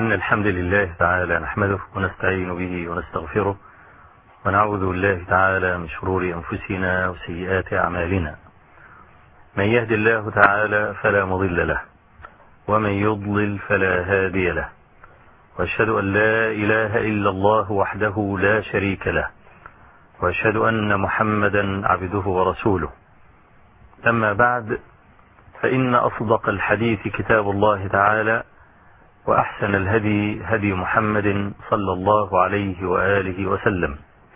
إن الحمد لله تعالى نحمده ونستعين به ونستغفره ونعوذ بالله تعالى من شرور أنفسنا وسيئات أعمالنا. من يهد الله تعالى فلا مضل له ومن يضلل فلا هادي له، وأشهد أن لا إله إلا الله وحده لا شريك له، وأشهد أن محمدا عبده ورسوله. أما بعد، فإن أصدق الحديث كتاب الله تعالى، وأحسن الهدي هدي محمد صلى الله عليه وآله وسلم،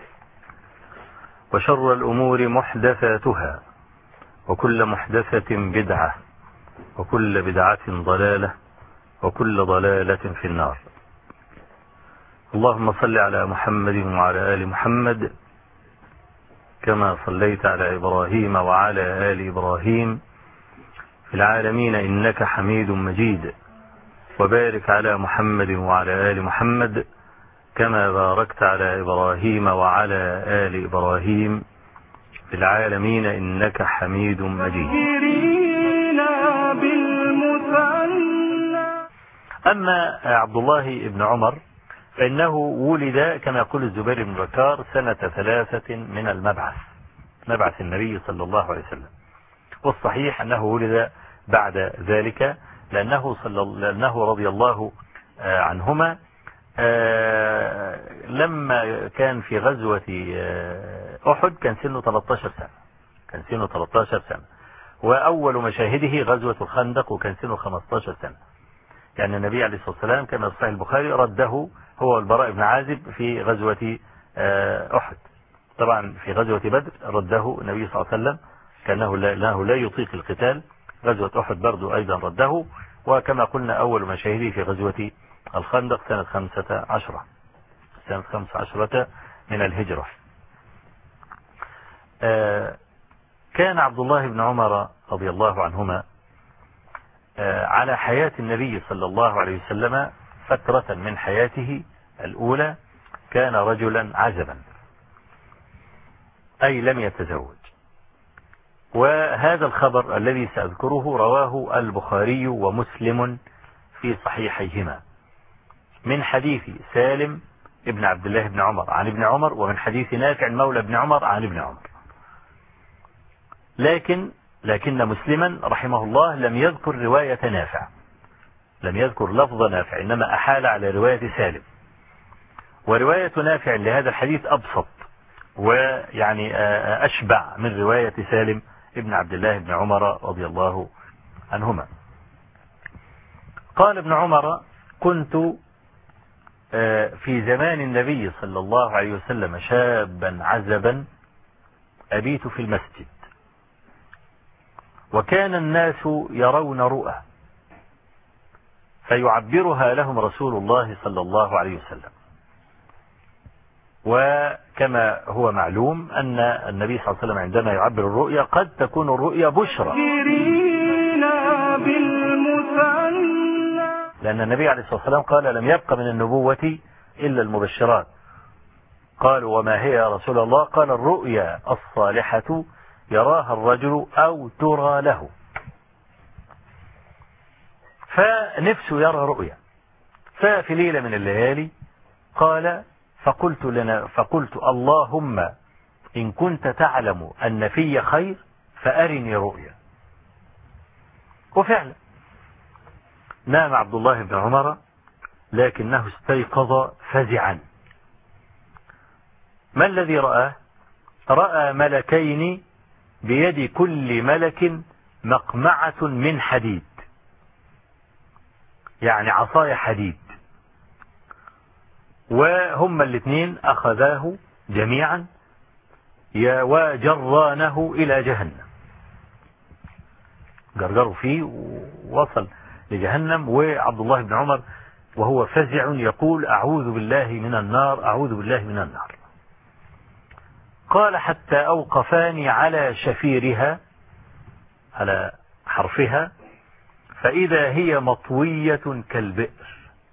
وشر الأمور محدثاتها، وكل محدثة بدعة، وكل بدعة ضلالة، وكل ضلالة في النار. اللهم صل على محمد وعلى آل محمد كما صليت على إبراهيم وعلى آل إبراهيم في العالمين إنك حميد مجيد، وبارك على محمد وعلى آل محمد كما باركت على إبراهيم وعلى آل إبراهيم في العالمين إنك حميد مجيد. أما عبد الله بن عمر فإنه ولد كما يقول الزبير بن بكار سنة 3 من مبعث النبي صلى الله عليه وسلم، والصحيح أنه ولد بعد ذلك لأنه رضي الله عنهما لما كان في غزوة أحد كان سنه 13 سنة، وأول مشاهده غزوة الخندق وكان سنه 15 سنة. يعني النبي عليه الصلاة والسلام كما في صحيح البخاري رده هو والبراء بن عازب في غزوة أحد. طبعا في غزوة بدر رده النبي صلى الله عليه وسلم كأنه لا يطيق القتال. غزوة أحد برضو أيضا رده، وكما قلنا أول مشاهده في غزوة الخندق سنة 15 من الهجرة. كان عبد الله بن عمر رضي الله عنهما على حياة النبي صلى الله عليه وسلم فترة من حياته الأولى كان رجلا عزبا، أي لم يتزوج. وهذا الخبر الذي سأذكره رواه البخاري ومسلم في صحيحيهما من حديث سالم ابن عبد الله بن عمر عن ابن عمر، ومن حديث نافع مولى ابن عمر عن ابن عمر. لكن مسلما رحمه الله لم يذكر رواية نافع، لم يذكر لفظ نافع، إنما أحال على رواية سالم. ورواية نافع لهذا الحديث أبسط ويعني أشبع من رواية سالم ابن عبد الله بن عمر رضي الله عنهما. قال ابن عمر: كنت في زمان النبي صلى الله عليه وسلم شابا عزبا أبيت في المسجد، وكان الناس يرون رؤى فيعبرها لهم رسول الله صلى الله عليه وسلم. وكما هو معلوم أن النبي صلى الله عليه وسلم عندما يعبر الرؤيا قد تكون الرؤيا بشرى، لأن النبي عليه الصلاة والسلام قال: لم يبق من النبوة إلا المبشرات. قالوا: وما هي يا رسول الله؟ قال: الرؤيا الصالحة يراها الرجل أو ترى له. فنفسه يرى رؤيا. ففي ليلة من الليالي قال: فقلت اللهم إن كنت تعلم أن في خير فأرني رؤيا. وفعلا نام عبد الله بن عمر، لكنه استيقظ فزعا. ما الذي رآه؟ رأى ملكين بيد كل ملك مقمعة من حديد، يعني عصايا حديد، وهما الاثنين أخذاه جميعا وجرانه إلى جهنم. جرجروا فيه ووصل لجهنم، وعبد الله بن عمر وهو فزع يقول: أعوذ بالله من النار، أعوذ بالله من النار. قال: حتى أوقفاني على شفيرها، على حرفها، فإذا هي مطوية كالبئر.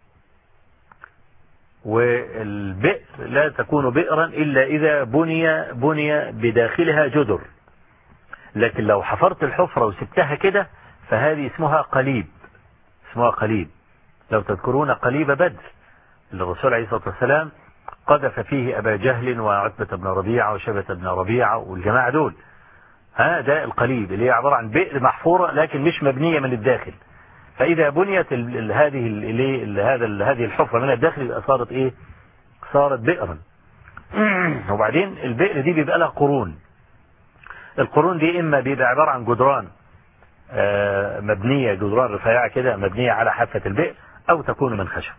والبئر لا تكون بئرا إلا إذا بني بداخلها جدر، لكن لو حفرت الحفرة وسبتها كده فهذه اسمها قليب، لو تذكرون قليب بدر اللي الرسول عليه الصلاة والسلام قذف فيه أبا جهل وعتبة بن ربيعة وشبة بن ربيعة والجماعة دول. ده القليب اللي هي عبارة عن بئر محفورة لكن مش مبنية من الداخل، فإذا بنيت هذه الحفرة من الداخل صارت إيه؟ صارت بئرا. وبعدين البئر دي بيبقى لها قرون. القرون دي إما بيبقى عبارة عن جدران مبنية، جدران رفيعة كده مبنية على حافة البئر، أو تكون من خشب.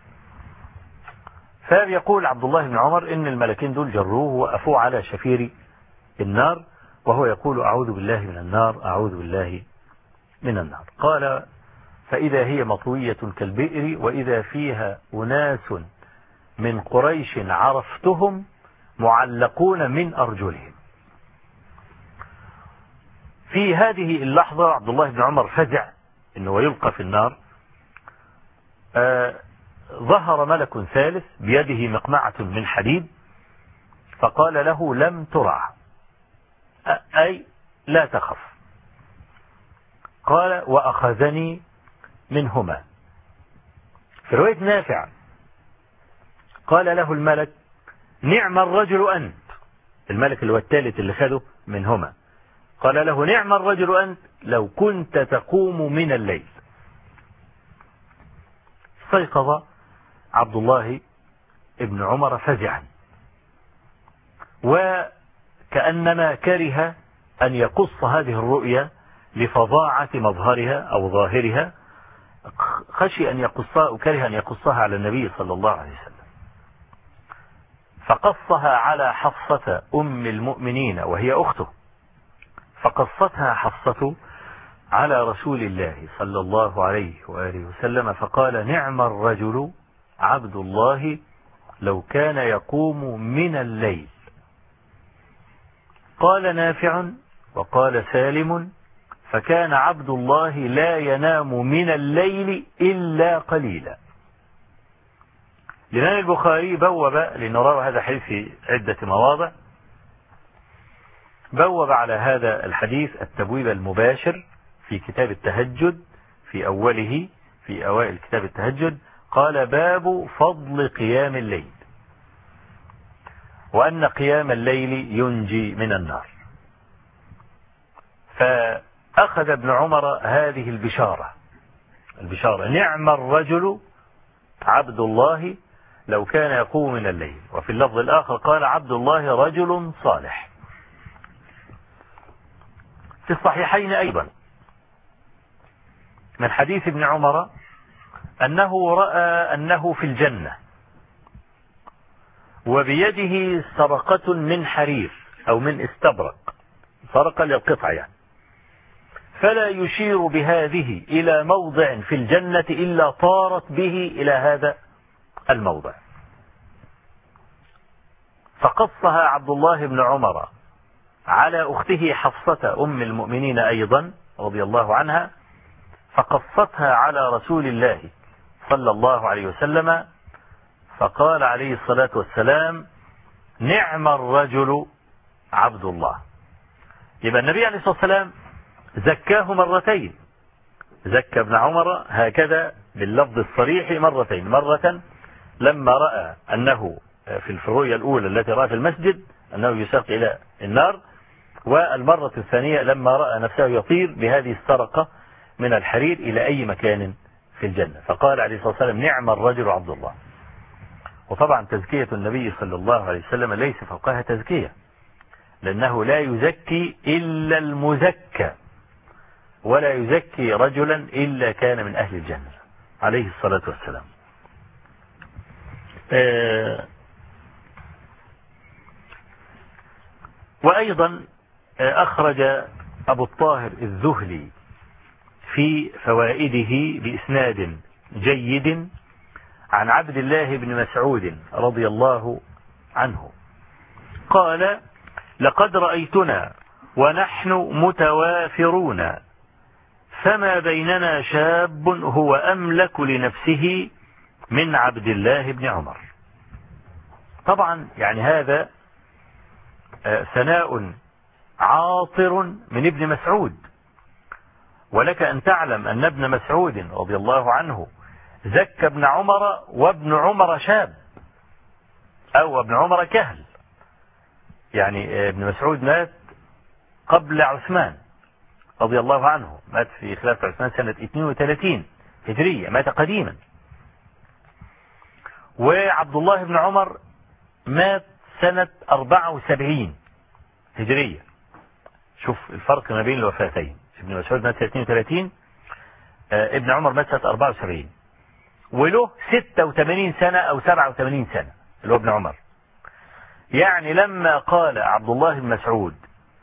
فيقول عبد الله بن عمر إن الملكين دول جروه وقفوه على شفير النار وهو يقول أعوذ بالله من النار، أعوذ بالله من النار. قال فإذا هي مطوية كالبئر وإذا فيها أناس من قريش عرفتهم معلقون من أرجلهم. في هذه اللحظة عبد الله بن عمر فزع إنه يلقى في النار. ظهر ملك ثالث بيده مقمعة من حديد فقال له لم ترع، أي لا تخف. قال وأخذني منهما. في رواية نافع قال له الملك نعم الرجل أنت، الملك اللي هو الثالث اللي خده منهما قال له نعم الرجل أنت لو كنت تقوم من الليل. استيقظ عبد الله ابن عمر فزعا وكأنما كره أن يقص هذه الرؤيا لفظاعة مظهرها أو ظاهرها، خشي أن يقصها وكره أن يقصها على النبي صلى الله عليه وسلم، فقصها على حفصة أم المؤمنين وهي أخته، فقصتها حفصة على رسول الله صلى الله عليه وآله وسلم فقال نعم الرجل عبد الله لو كان يقوم من الليل. قال نافع وقال سالم فكان عبد الله لا ينام من الليل إلا قليلا. الإمام البخاري بوب لنرى هذا الحديث في عدة مواضع، بوب على هذا الحديث التبويب المباشر في كتاب التهجد في أوله، في أوائل كتاب التهجد قال باب فضل قيام الليل وأن قيام الليل ينجي من النار. فأخذ ابن عمر هذه البشارة نعم الرجل عبد الله لو كان يقوم من الليل. وفي اللفظ الآخر قال عبد الله رجل صالح. في الصحيحين أيضا من حديث ابن عمر أنه رأى أنه في الجنة وبيده سرقة من حرير أو من استبرق، سرقة للقطع يعني، فلا يشير بهذه إلى موضع في الجنة إلا طارت به إلى هذا الموضع. فقصها عبد الله بن عمر على أخته حفصة أم المؤمنين أيضا رضي الله عنها، فقصتها على رسول الله صلى الله عليه وسلم فقال عليه الصلاة والسلام نعم الرجل عبد الله. يبقى النبي عليه الصلاة والسلام زكاه مرتين، زكى ابن عمر هكذا باللفظ الصريح مرتين، مرة لما رأى أنه في الرؤيا الأولى التي رأى في المسجد أنه يساق إلى النار، والمرة الثانية لما رأى نفسه يطير بهذه السرقة من الحرير إلى أي مكان في الجنة، فقال عليه الصلاة والسلام نعم الرجل عبد الله. وطبعا تزكية النبي صلى الله عليه وسلم ليس فوقها تزكية، لأنه لا يزكي إلا المزكى، ولا يزكي رجلا إلا كان من أهل الجنة عليه الصلاة والسلام. وأيضا أخرج أبو الطاهر الذهلي في فوائده بإسناد جيد عن عبد الله بن مسعود رضي الله عنه قال لقد رأيتنا ونحن متوافرون فما بيننا شاب هو أملك لنفسه من عبد الله بن عمر. طبعا يعني هذا ثناء عاطر من ابن مسعود، ولك أن تعلم أن ابن مسعود رضي الله عنه زكى ابن عمر وابن عمر شاب، أو ابن عمر كهل. يعني ابن مسعود مات قبل عثمان رضي الله عنه، مات في خلافة عثمان سنة 32 هجرية، مات قديما. وعبد الله بن عمر مات سنة 74 هجرية. شوف الفرق ما بين الوفاتين، ابن مسعود مات سنة 32، ابن عمر مات سنة 74، وله 86 سنة أو 87 سنة اللي هو ابن عمر. يعني لما قال عبد الله بن مسعود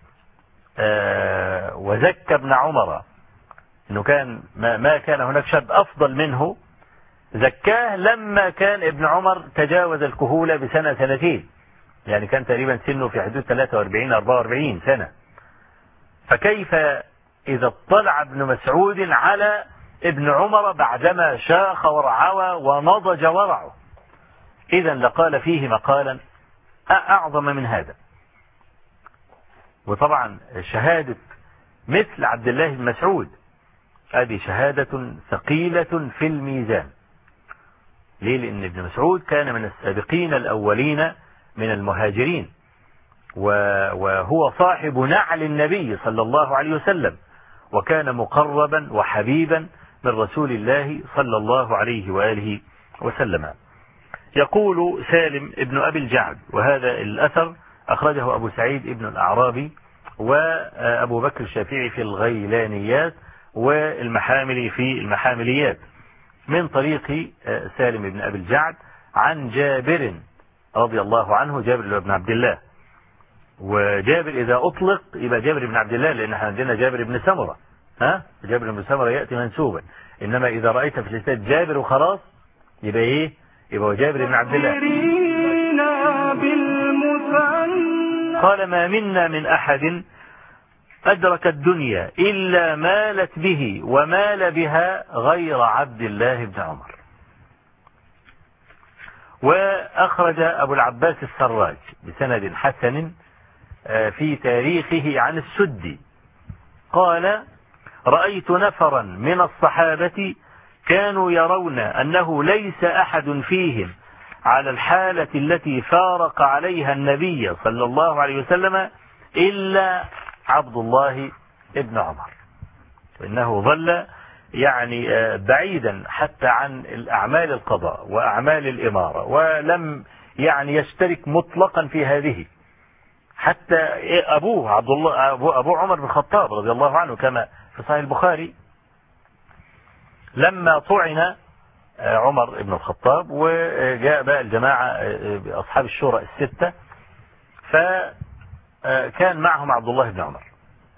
وزكى ابن عمر انه كان ما كان هناك شاب افضل منه، زكاه لما كان ابن عمر تجاوز الكهولة بسنة سنتين، يعني كان تقريبا سنه في حدود 43 44 سنة. فكيف إذا اطلع ابن مسعود على ابن عمر بعدما شاخ ورعوى ونضج ورعه؟ إذا لقال فيه مقالا أعظم من هذا. وطبعا شهادة مثل عبد الله بن مسعود هذه شهادة ثقيلة في الميزان. ليه؟ لأن ابن مسعود كان من السابقين الأولين من المهاجرين، وهو صاحب نعل النبي صلى الله عليه وسلم، وكان مقربا وحبيبا من رسول الله صلى الله عليه وآله وسلم. يقول سالم ابن أبي الجعد، وهذا الأثر أخرجه أبو سعيد ابن الأعرابي وأبو بكر الشافعي في الغيلانيات والمحاملي في المحامليات، من طريق سالم ابن أبي الجعد عن جابر رضي الله عنه، جابر بن عبد الله. وجابر إذا أطلق يبقى جابر بن عبد الله، لأن احنا عندنا جابر بن سمرة، جابر بن سمرة يأتي منسوبا، إنما إذا رأيت في الكتاب جابر وخلاص يبقى إيه؟ يبقى جابر بن عبد الله. قال: ما منا من أحد أدرك الدنيا إلا مالت به ومال بها غير عبد الله بن عمر. وأخرج أبو العباس السراج بسند حسن في تاريخه عن السدي قال: رأيت نفرا من الصحابة كانوا يرون أنه ليس أحد فيهم على الحالة التي فارق عليها النبي صلى الله عليه وسلم إلا عبد الله ابن عمر، وإنه ظل يعني بعيدا حتى عن الأعمال القضاء وأعمال الإمارة، ولم يعني يشترك مطلقا في هذه. حتى أبوه عبد الله أبو عمر بن الخطاب رضي الله عنه كما في صحيح البخاري، لما طعن عمر بن الخطاب وجاء بقى الجماعة أصحاب الشورى الستة، فكان معهم عبد الله بن عمر.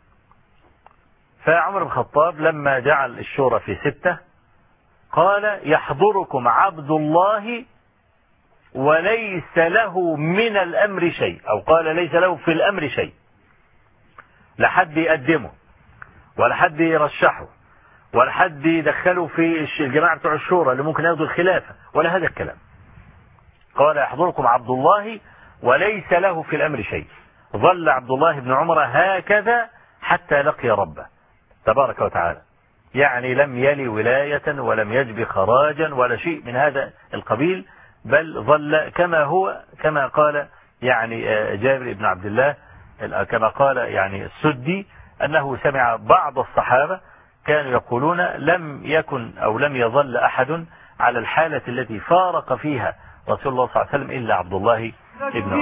فعمر بن الخطاب لما جعل الشورى في 6 قال: يحضركم عبد الله وليس له من الأمر شيء، أو قال ليس له في الأمر شيء، لا حد يقدمه ولا حد يرشحه ولا حد يدخله في الجماعة بتوع الشورى اللي ممكن ياخدوا الخلافة ولا هذا الكلام. قال: يحضركم عبد الله وليس له في الأمر شيء. ظل عبد الله بن عمر هكذا حتى لقي ربه تبارك وتعالى، يعني لم يلي ولاية ولم يجب خراجا ولا شيء من هذا القبيل، بل ظل كما هو، كما قال يعني جابر بن عبد الله، كما قال يعني السدي أنه سمع بعض الصحابة كانوا يقولون: لم يكن أو لم يظل أحد على الحالة التي فارق فيها رسول الله صلى الله عليه وسلم إلا عبد الله بن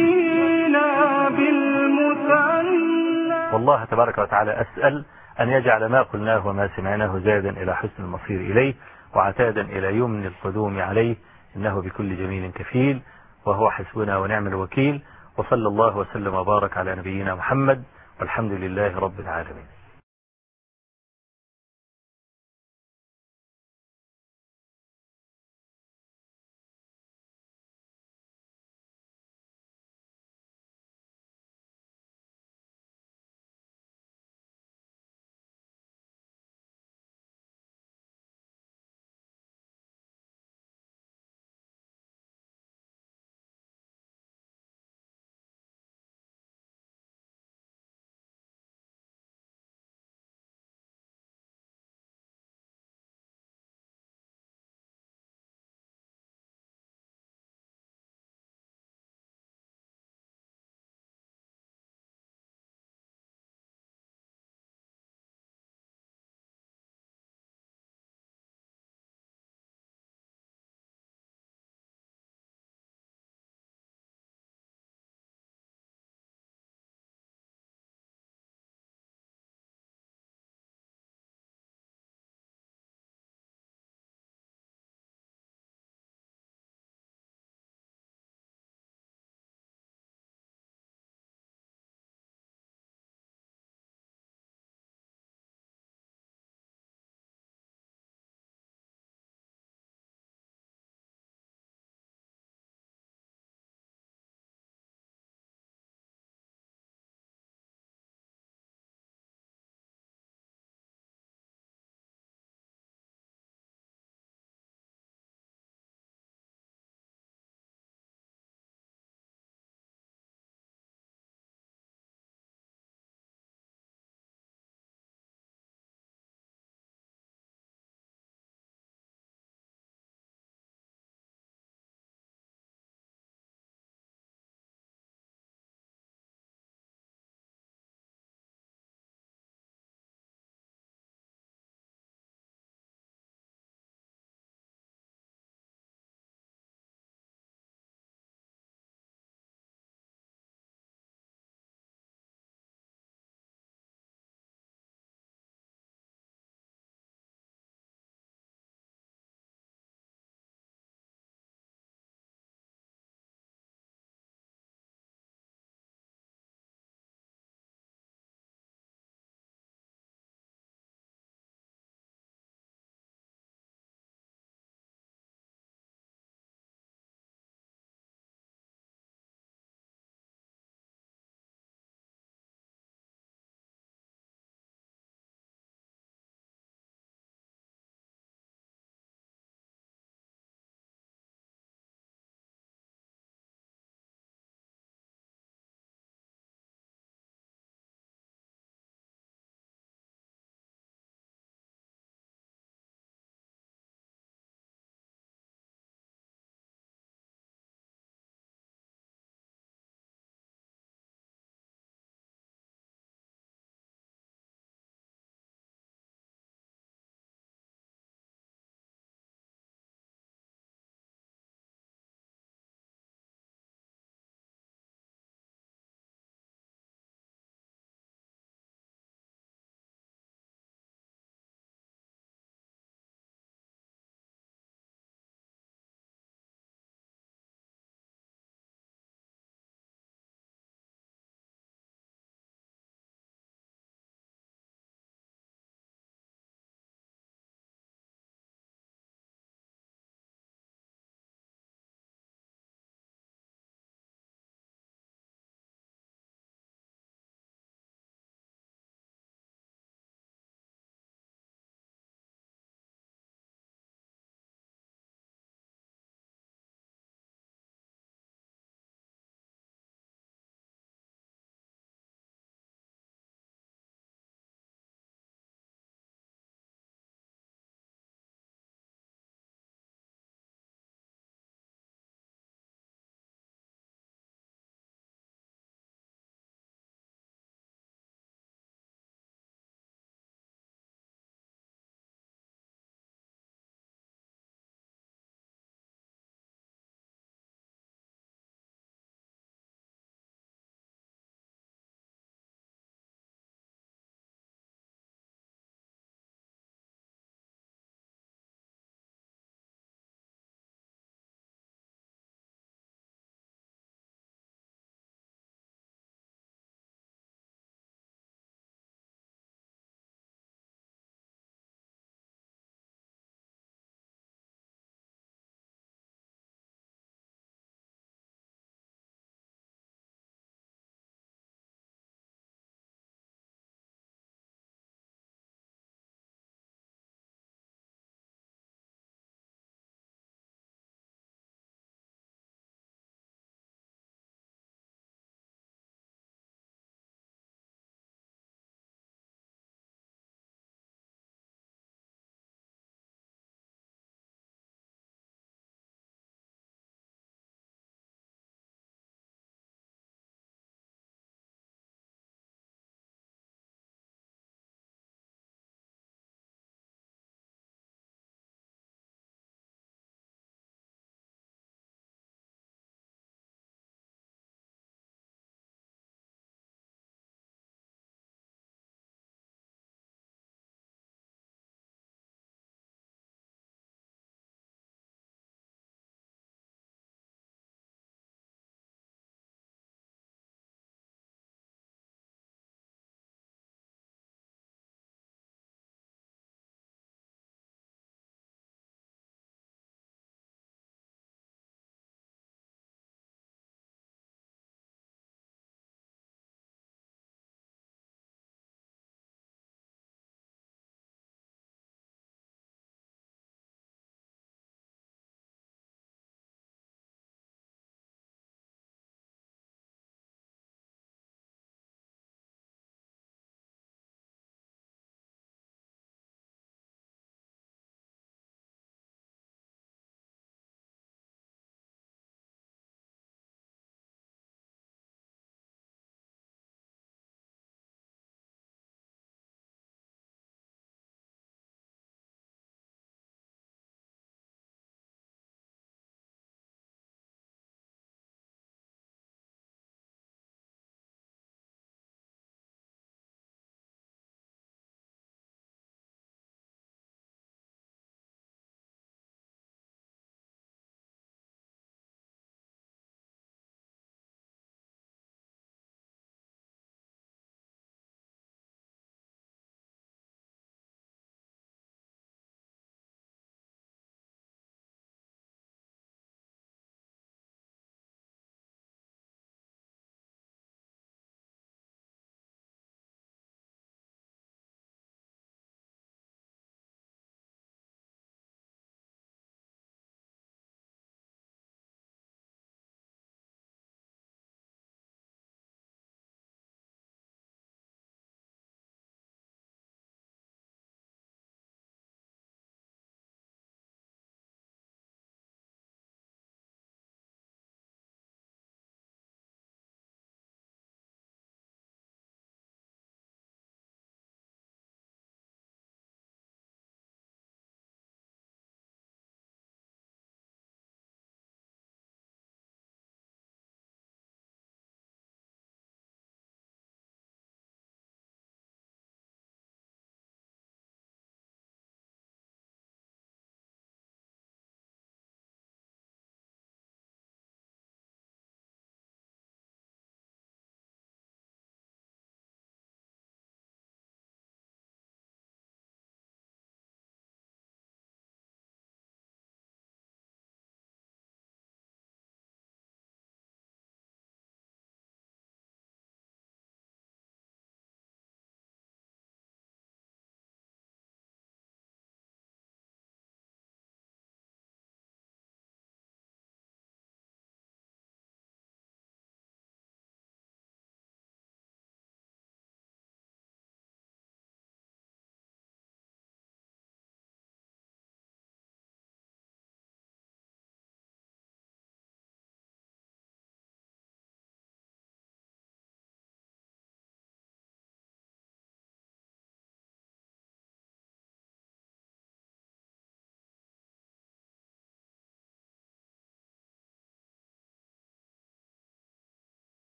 عمر. والله تبارك وتعالى أسأل أن يجعل ما قلناه وما سمعناه زادا إلى حسن المصير إليه، وعتادا إلى يمن القدوم عليه، إنه بكل جميل كفيل، وهو حسبنا ونعم الوكيل. وصلى الله وسلم وبارك على نبينا محمد، والحمد لله رب العالمين.